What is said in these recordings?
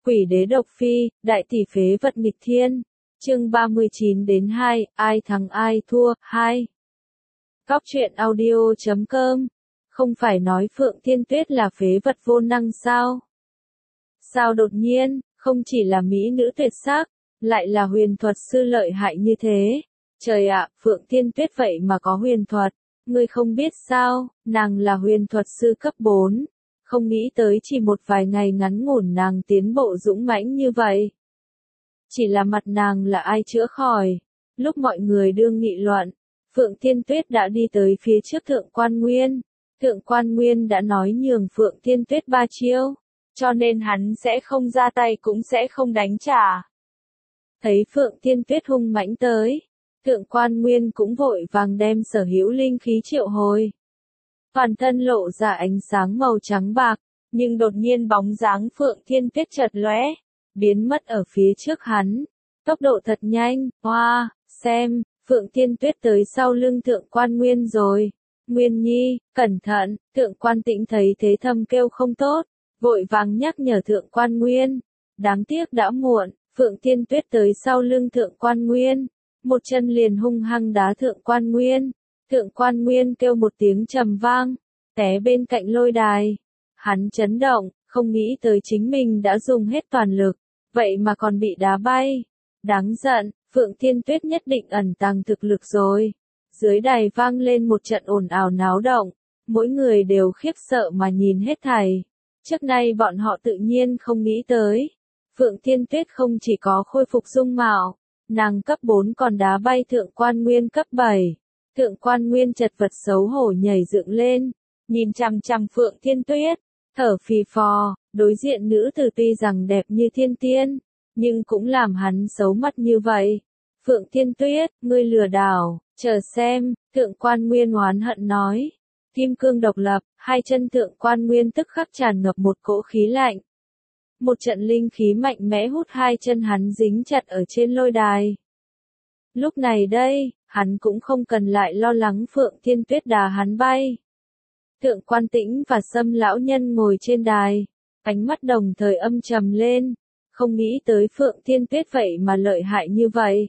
Quỷ đế độc phi, đại tỷ phế vật nghịch thiên. Chương 39-2, ai thắng ai thua, 2. Góc truyện audio.com. Không phải nói Phượng Thiên Tuyết là phế vật vô năng sao? Sao đột nhiên, không chỉ là mỹ nữ tuyệt sắc, lại là huyền thuật sư lợi hại như thế? Trời ạ, Phượng Thiên Tuyết vậy mà có huyền thuật, ngươi không biết sao, nàng là huyền thuật sư cấp 4. Không nghĩ tới chỉ một vài ngày ngắn ngủn nàng tiến bộ dũng mãnh như vậy. Chỉ là mặt nàng là ai chữa khỏi? Lúc mọi người đương nghị luận, Phượng Thiên Tuyết đã đi tới phía trước Thượng Quan Nguyên. Thượng Quan Nguyên đã nói nhường Phượng Thiên Tuyết 3 chiêu, cho nên hắn sẽ không ra tay cũng sẽ không đánh trả. Thấy Phượng Thiên Tuyết hung mãnh tới, Thượng Quan Nguyên cũng vội vàng đem sở hữu linh khí triệu hồi. Toàn thân lộ ra ánh sáng màu trắng bạc, nhưng đột nhiên bóng dáng Phượng Thiên Tuyết chợt lóe, biến mất ở phía trước hắn. Tốc độ thật nhanh, hoa, xem, Phượng Thiên Tuyết tới sau lưng Thượng Quan Nguyên rồi. Nguyên Nhi, cẩn thận, Thượng Quan Tĩnh thấy thế thầm kêu không tốt, vội vàng nhắc nhở Thượng Quan Nguyên. Đáng tiếc đã muộn, Phượng Thiên Tuyết tới sau lưng Thượng Quan Nguyên, một chân liền hung hăng đá Thượng Quan Nguyên. Thượng Quan Nguyên kêu một tiếng trầm vang, té bên cạnh lôi đài. Hắn chấn động, không nghĩ tới chính mình đã dùng hết toàn lực, vậy mà còn bị đá bay. Đáng giận, Phượng Thiên Tuyết nhất định ẩn tàng thực lực rồi. Dưới đài vang lên một trận ồn ào náo động, mỗi người đều khiếp sợ mà nhìn hết thảy. Trước nay bọn họ tự nhiên không nghĩ tới. Phượng Thiên Tuyết không chỉ có khôi phục dung mạo, nàng cấp 4 còn đá bay Thượng Quan Nguyên cấp 7. Thượng Quan Nguyên chật vật xấu hổ nhảy dựng lên, nhìn chằm chằm Phượng Thiên Tuyết, thở phì phò, đối diện nữ tử tuy rằng đẹp như thiên tiên, nhưng cũng làm hắn xấu mắt như vậy. Phượng Thiên Tuyết, ngươi lừa đảo, chờ xem, Thượng Quan Nguyên oán hận nói. Kim cương độc lập, hai chân Thượng Quan Nguyên tức khắc tràn ngập một cỗ khí lạnh. Một trận linh khí mạnh mẽ hút hai chân hắn dính chặt ở trên lôi đài. Lúc này đây, hắn cũng không cần lại lo lắng Phượng Thiên Tuyết đá hắn bay. Thượng Quan Tĩnh và Sâm lão nhân ngồi trên đài, ánh mắt đồng thời âm trầm lên, không nghĩ tới Phượng Thiên Tuyết vậy mà lợi hại như vậy.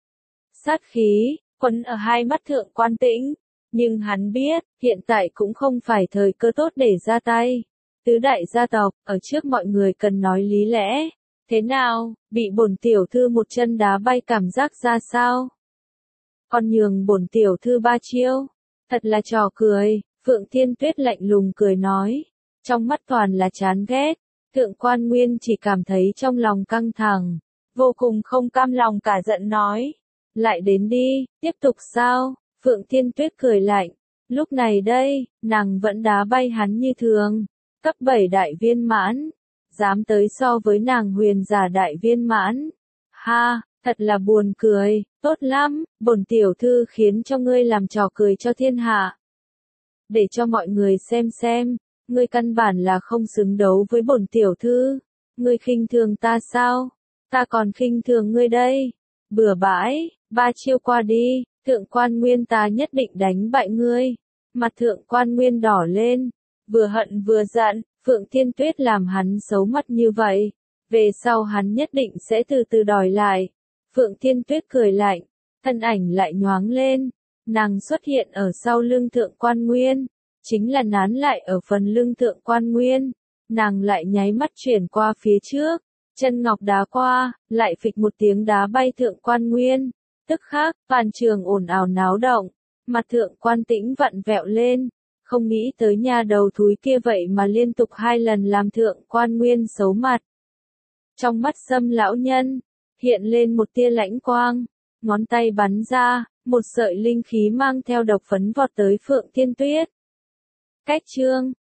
Sát khí quấn ở hai mắt Thượng Quan Tĩnh, nhưng hắn biết, hiện tại cũng không phải thời cơ tốt để ra tay. Tứ đại gia tộc, ở trước mọi người cần nói lý lẽ. Thế nào, bị bổn tiểu thư một chân đá bay cảm giác ra sao? Còn nhường bổn tiểu thư 3 chiêu, thật là trò cười. Phượng Thiên Tuyết lạnh lùng cười nói, trong mắt toàn là chán ghét. Thượng Quan Nguyên chỉ cảm thấy trong lòng căng thẳng, vô cùng không cam lòng cả giận nói, lại đến đi, tiếp tục sao? Phượng Thiên Tuyết cười lạnh, lúc này đây, nàng vẫn đá bay hắn như thường, cấp 7 đại viên mãn, dám tới so với nàng huyền giả đại viên mãn. Ha, thật là buồn cười, tốt lắm, bổn tiểu thư khiến cho ngươi làm trò cười cho thiên hạ. Để cho mọi người xem, ngươi căn bản là không xứng đấu với bổn tiểu thư. Ngươi khinh thường ta sao? Ta còn khinh thường ngươi đây. Bừa bãi, 3 chiêu qua đi, Thượng Quan Nguyên ta nhất định đánh bại ngươi. Mặt Thượng Quan Nguyên đỏ lên, vừa hận vừa giận, Phượng Thiên Tuyết làm hắn xấu mắt như vậy. Về sau hắn nhất định sẽ từ từ đòi lại. Phượng Thiên Tuyết cười lạnh, thân ảnh lại nhoáng lên. Nàng xuất hiện ở sau lưng Thượng Quan Nguyên, chính là nán lại ở phần lưng Thượng Quan Nguyên. Nàng lại nháy mắt chuyển qua phía trước, chân ngọc đá qua, lại phịch một tiếng đá bay Thượng Quan Nguyên. Tức khắc, toàn trường ồn ào náo động, mặt Thượng Quan Tĩnh vặn vẹo lên, không nghĩ tới nha đầu thúi kia vậy mà liên tục 2 lần làm Thượng Quan Nguyên xấu mặt. Trong mắt Sâm lão nhân, hiện lên một tia lãnh quang, ngón tay bắn ra, một sợi linh khí mang theo độc phấn vọt tới Phượng Thiên Tuyết. Cách chương